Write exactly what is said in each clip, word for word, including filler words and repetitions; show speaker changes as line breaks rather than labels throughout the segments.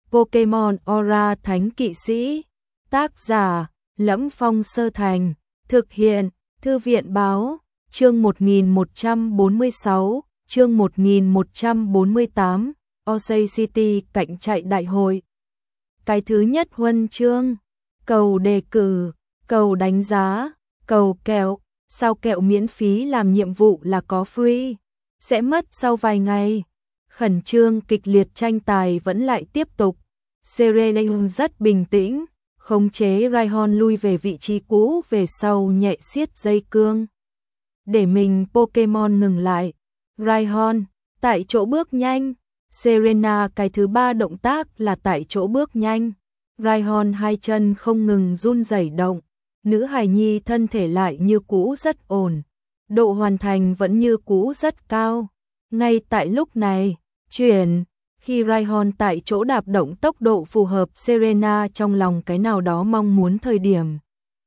Pokemon Aura Thánh Kỵ Sĩ. Tác giả: Lẫm Phong Sơ Thành. Thực hiện: Thư viện Báo. Chương một nghìn một trăm bốn mươi sáu, chương một nghìn một trăm bốn mươi tám, Osei City cạnh chạy đại hội. Cái thứ nhất huân chương, cầu đề cử, cầu đánh giá, cầu kẹo, sao kẹo miễn phí làm nhiệm vụ là có free, sẽ mất sau vài ngày. Khẩn trương kịch liệt tranh tài vẫn lại tiếp tục. Serena rất bình tĩnh, khống chế Rhyhorn lui về vị trí cũ về sau nhẹ siết dây cương. Để mình Pokemon ngừng lại. Rhyhorn, tại chỗ bước nhanh. Serena cái thứ ba động tác là tại chỗ bước nhanh. Rhyhorn hai chân không ngừng run rẩy động. Nữ hài nhi thân thể lại như cũ rất ổn. Độ hoàn thành vẫn như cũ rất cao. Ngay tại lúc này, chuyển, khi Rhyhorn tại chỗ đạp động tốc độ phù hợp Serena trong lòng cái nào đó mong muốn thời điểm.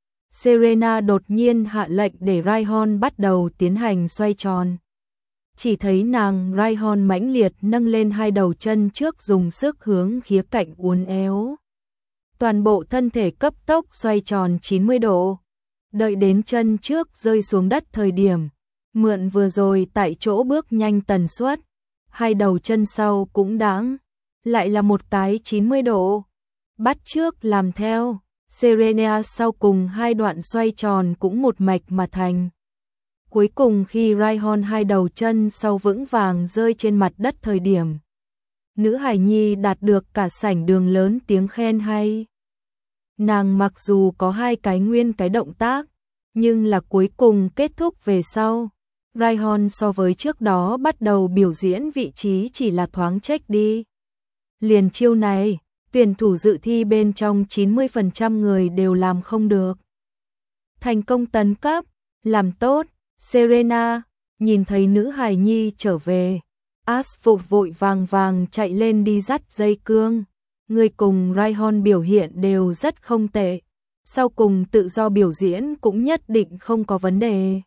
Serena đột nhiên hạ lệnh để Rhyhorn bắt đầu tiến hành xoay tròn. Chỉ thấy nàng Rhyhorn mãnh liệt nâng lên hai đầu chân trước dùng sức hướng khía cạnh uốn éo. Toàn bộ thân thể cấp tốc xoay tròn chín mươi độ. Đợi đến chân trước rơi xuống đất thời điểm, mượn vừa rồi tại chỗ bước nhanh tần suất, hai đầu chân sau cũng đáng, lại là một cái chín mươi độ. Bắt trước làm theo, Serena sau cùng hai đoạn xoay tròn cũng một mạch mà thành. Cuối cùng khi Rhyhorn hai đầu chân sau vững vàng rơi trên mặt đất thời điểm, nữ hài nhi đạt được cả sảnh đường lớn tiếng khen hay. Nàng mặc dù có hai cái nguyên cái động tác, nhưng là cuối cùng kết thúc về sau. Rhyhorn so với trước đó bắt đầu biểu diễn vị trí chỉ là thoáng chếch đi. Liền chiêu này, tuyển thủ dự thi bên trong chín mươi phần trăm người đều làm không được. Thành công tấn cấp, làm tốt. Serena nhìn thấy nữ hài nhi trở về, Asphalt vội vàng vàng chạy lên đi dắt dây cương. Người cùng Rhyhorn biểu hiện đều rất không tệ, sau cùng tự do biểu diễn cũng nhất định không có vấn đề.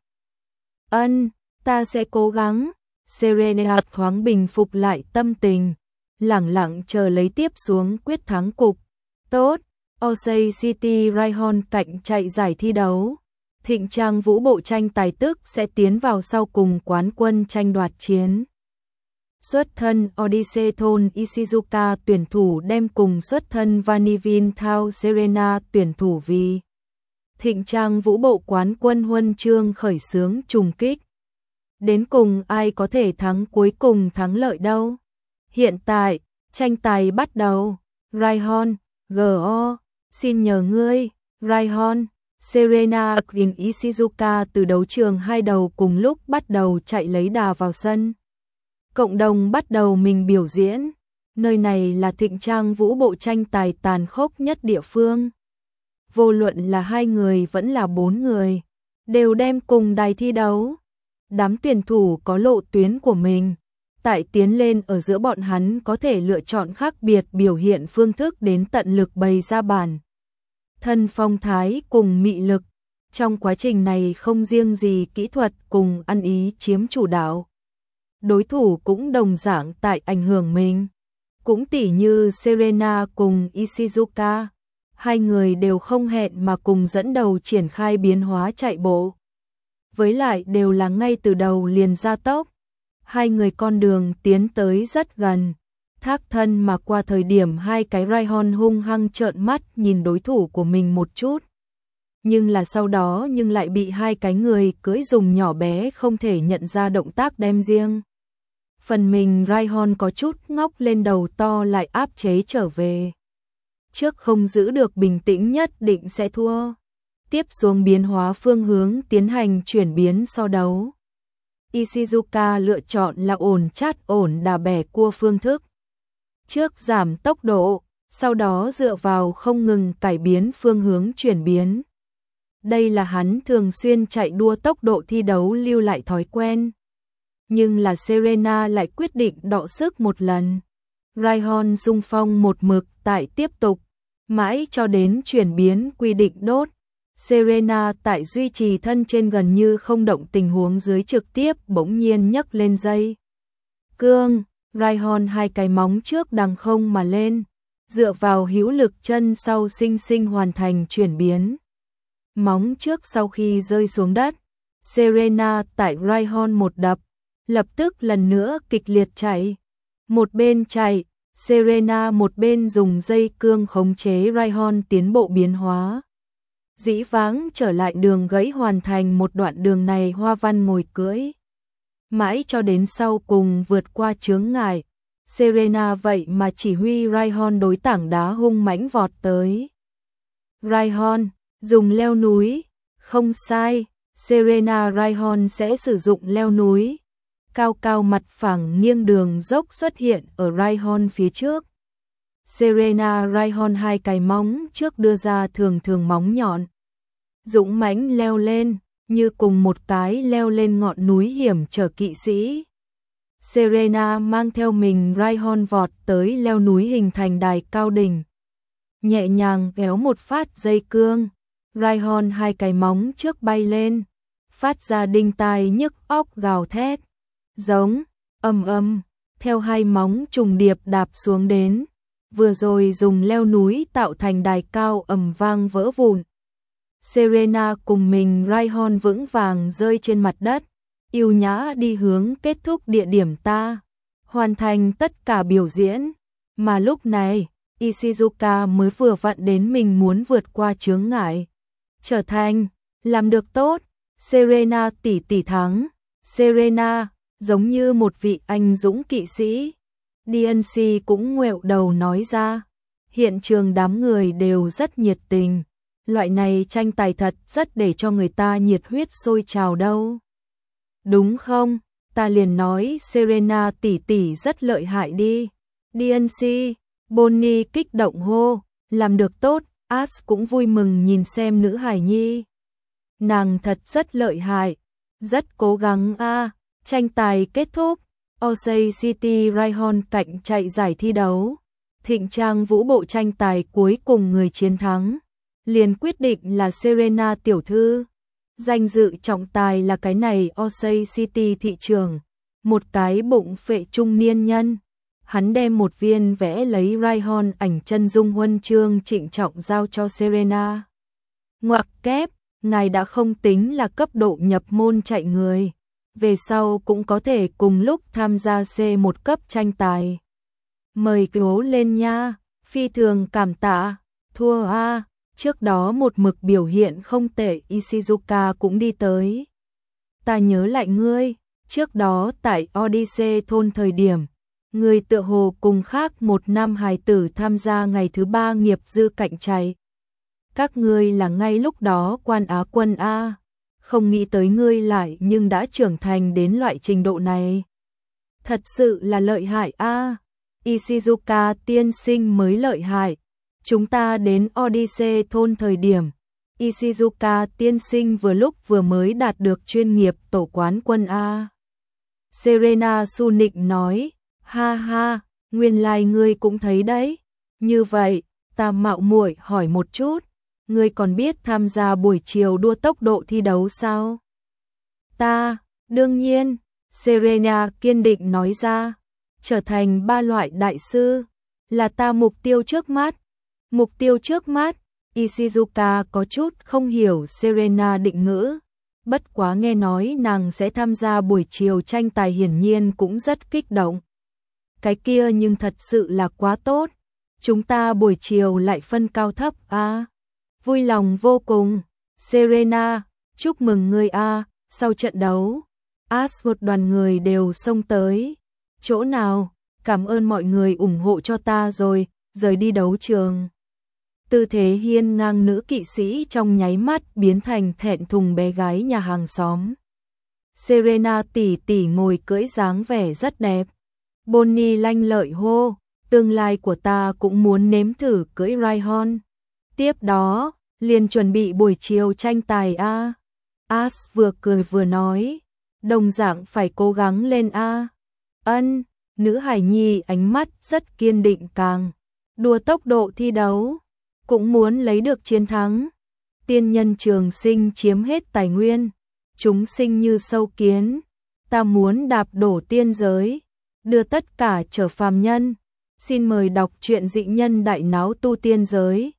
Ân, ta sẽ cố gắng. Serena thoáng bình phục lại tâm tình, lẳng lặng chờ lấy tiếp xuống quyết thắng cục. Tốt, Osei City Rhyhorn cạnh chạy giải thi đấu. Thịnh trang vũ bộ tranh tài tức sẽ tiến vào sau cùng quán quân tranh đoạt chiến. Xuất thân Odyssey Thôn Ishizuka tuyển thủ đem cùng xuất thân Vanillin Thao Serena tuyển thủ vì thịnh trang vũ bộ quán quân huân chương khởi xướng trùng kích. Đến cùng ai có thể thắng cuối cùng thắng lợi đâu? Hiện tại, tranh tài bắt đầu. Rhyhorn, giê o, xin nhờ ngươi, Rhyhorn. Serena cùng Ishizuka từ đấu trường hai đầu cùng lúc bắt đầu chạy lấy đà vào sân. Cộng đồng bắt đầu mình biểu diễn. Nơi này là thịnh trang vũ bộ tranh tài tàn khốc nhất địa phương. Vô luận là hai người vẫn là bốn người, đều đem cùng đài thi đấu. Đám tuyển thủ có lộ tuyến của mình. Tại tiến lên ở giữa bọn hắn có thể lựa chọn khác biệt biểu hiện phương thức đến tận lực bày ra bản thân phong thái cùng mị lực. Trong quá trình này không riêng gì kỹ thuật cùng ăn ý chiếm chủ đạo. Đối thủ cũng đồng dạng tại ảnh hưởng mình. Cũng tỉ như Serena cùng Ishizuka, hai người đều không hẹn mà cùng dẫn đầu triển khai biến hóa chạy bộ. Với lại đều là ngay từ đầu liền ra tốc. Hai người con đường tiến tới rất gần. Thác thân mà qua thời điểm hai cái Rhyhorn hung hăng trợn mắt nhìn đối thủ của mình một chút. Nhưng là sau đó nhưng lại bị hai cái người cưỡi dùng nhỏ bé không thể nhận ra động tác đem riêng. Phần mình Rhyhorn có chút ngóc lên đầu to lại áp chế trở về. Trước không giữ được bình tĩnh nhất định sẽ thua. Tiếp xuống biến hóa phương hướng tiến hành chuyển biến so đấu. Ishizuka lựa chọn là ổn chát ổn đà bẻ cua phương thức. Trước giảm tốc độ, sau đó dựa vào không ngừng cải biến phương hướng chuyển biến. Đây là hắn thường xuyên chạy đua tốc độ thi đấu lưu lại thói quen. Nhưng là Serena lại quyết định đọ sức một lần. Rhyhorn xung phong một mực tại tiếp tục, mãi cho đến chuyển biến quy định đốt. Serena tại duy trì thân trên gần như không động tình huống dưới trực tiếp bỗng nhiên nhấc lên dây cương. Rhyhorn hai cái móng trước đằng không mà lên, dựa vào hữu lực chân sau sinh sinh hoàn thành chuyển biến. Móng trước sau khi rơi xuống đất, Serena tại Rhyhorn một đập, lập tức lần nữa kịch liệt chạy. Một bên chạy, Serena một bên dùng dây cương khống chế Rhyhorn tiến bộ biến hóa. Dĩ vãng trở lại đường gãy hoàn thành một đoạn đường này hoa văn ngồi cưỡi. Mãi cho đến sau cùng vượt qua chướng ngại, Serena vậy mà chỉ huy Rhyhorn đối tảng đá hung mãnh vọt tới. Rhyhorn, dùng leo núi, không sai, Serena Rhyhorn sẽ sử dụng leo núi. Cao cao mặt phẳng nghiêng đường dốc xuất hiện ở Rhyhorn phía trước. Serena Rhyhorn hai cái móng trước đưa ra thường thường móng nhọn. Dũng mãnh leo lên, như cùng một cái leo lên ngọn núi hiểm trở kỵ sĩ. Serena mang theo mình Rhyhorn vọt tới leo núi hình thành đài cao đỉnh. Nhẹ nhàng kéo một phát dây cương, Rhyhorn hai cái móng trước bay lên, phát ra đinh tai nhức óc gào thét. Giống, ầm ầm, theo hai móng trùng điệp đạp xuống đến, vừa rồi dùng leo núi tạo thành đài cao ầm vang vỡ vụn. Serena cùng mình Rhyhorn vững vàng rơi trên mặt đất, yêu nhã đi hướng kết thúc địa điểm ta, hoàn thành tất cả biểu diễn, mà lúc này, Ishizuka mới vừa vặn đến mình muốn vượt qua chướng ngại. Trở thành, làm được tốt, Serena tỷ tỷ thắng, Serena giống như một vị anh dũng kỵ sĩ. đê en xê cũng ngoẹo đầu nói ra. Hiện trường đám người đều rất nhiệt tình. Loại này tranh tài thật rất để cho người ta nhiệt huyết sôi trào đâu. Đúng không? Ta liền nói Serena tỷ tỷ rất lợi hại đi. đê en xê, Bonnie kích động hô, làm được tốt. Ash cũng vui mừng nhìn xem nữ hài nhi. Nàng thật rất lợi hại, rất cố gắng a. À. Tranh tài kết thúc, Osei City Rhyhorn cạnh chạy giải thi đấu. Thịnh trang vũ bộ tranh tài cuối cùng người chiến thắng, liền quyết định là Serena tiểu thư. Danh dự trọng tài là cái này Osei City thị trường, một cái bụng phệ trung niên nhân. Hắn đem một viên vẽ lấy Rhyhorn ảnh chân dung huân chương trịnh trọng giao cho Serena. Ngoặc kép, ngài đã không tính là cấp độ nhập môn chạy người. Về sau cũng có thể cùng lúc tham gia C một cấp tranh tài. Mời cố lên nha, phi thường cảm tạ, thua a. Trước đó một mực biểu hiện không tệ Ishizuka cũng đi tới. Ta nhớ lại ngươi, trước đó tại Odyssey thôn thời điểm, ngươi tựa hồ cùng khác một năm hài tử tham gia ngày thứ ba nghiệp dư cạnh chạy. Các ngươi là ngay lúc đó quan Á quân a. Không nghĩ tới ngươi lại nhưng đã trưởng thành đến loại trình độ này. Thật sự là lợi hại a. Ishizuka tiên sinh mới lợi hại. Chúng ta đến Odyssey thôn thời điểm, Ishizuka tiên sinh vừa lúc vừa mới đạt được chuyên nghiệp tổ quán quân a. Serena su nịnh nói, ha ha, nguyên lai ngươi cũng thấy đấy. Như vậy, ta mạo muội hỏi một chút. Ngươi còn biết tham gia buổi chiều đua tốc độ thi đấu sao? Ta, đương nhiên, Serena kiên định nói ra, trở thành ba loại đại sư, là ta mục tiêu trước mắt. Mục tiêu trước mắt, Ishizuka có chút không hiểu Serena định ngữ, bất quá nghe nói nàng sẽ tham gia buổi chiều tranh tài hiển nhiên cũng rất kích động. Cái kia nhưng thật sự là quá tốt, chúng ta buổi chiều lại phân cao thấp a. Vui lòng vô cùng, Serena, chúc mừng ngươi a. Sau trận đấu, Ash một đoàn người đều xông tới. Chỗ nào, cảm ơn mọi người ủng hộ cho ta rồi, rời đi đấu trường. Tư thế hiên ngang nữ kỵ sĩ trong nháy mắt biến thành thẹn thùng bé gái nhà hàng xóm. Serena tỷ tỷ ngồi cưỡi dáng vẻ rất đẹp. Bonnie lanh lợi hô, tương lai của ta cũng muốn nếm thử cưỡi Rhyhorn. Tiếp đó, liền chuẩn bị buổi chiều tranh tài a. Ash vừa cười vừa nói, đồng dạng phải cố gắng lên a. Ân, nữ hải nhi ánh mắt rất kiên định càng. Đua tốc độ thi đấu, cũng muốn lấy được chiến thắng. Tiên nhân trường sinh chiếm hết tài nguyên, chúng sinh như sâu kiến. Ta muốn đạp đổ tiên giới, đưa tất cả trở phàm nhân. Xin mời đọc truyện Dị nhân đại náo tu tiên giới.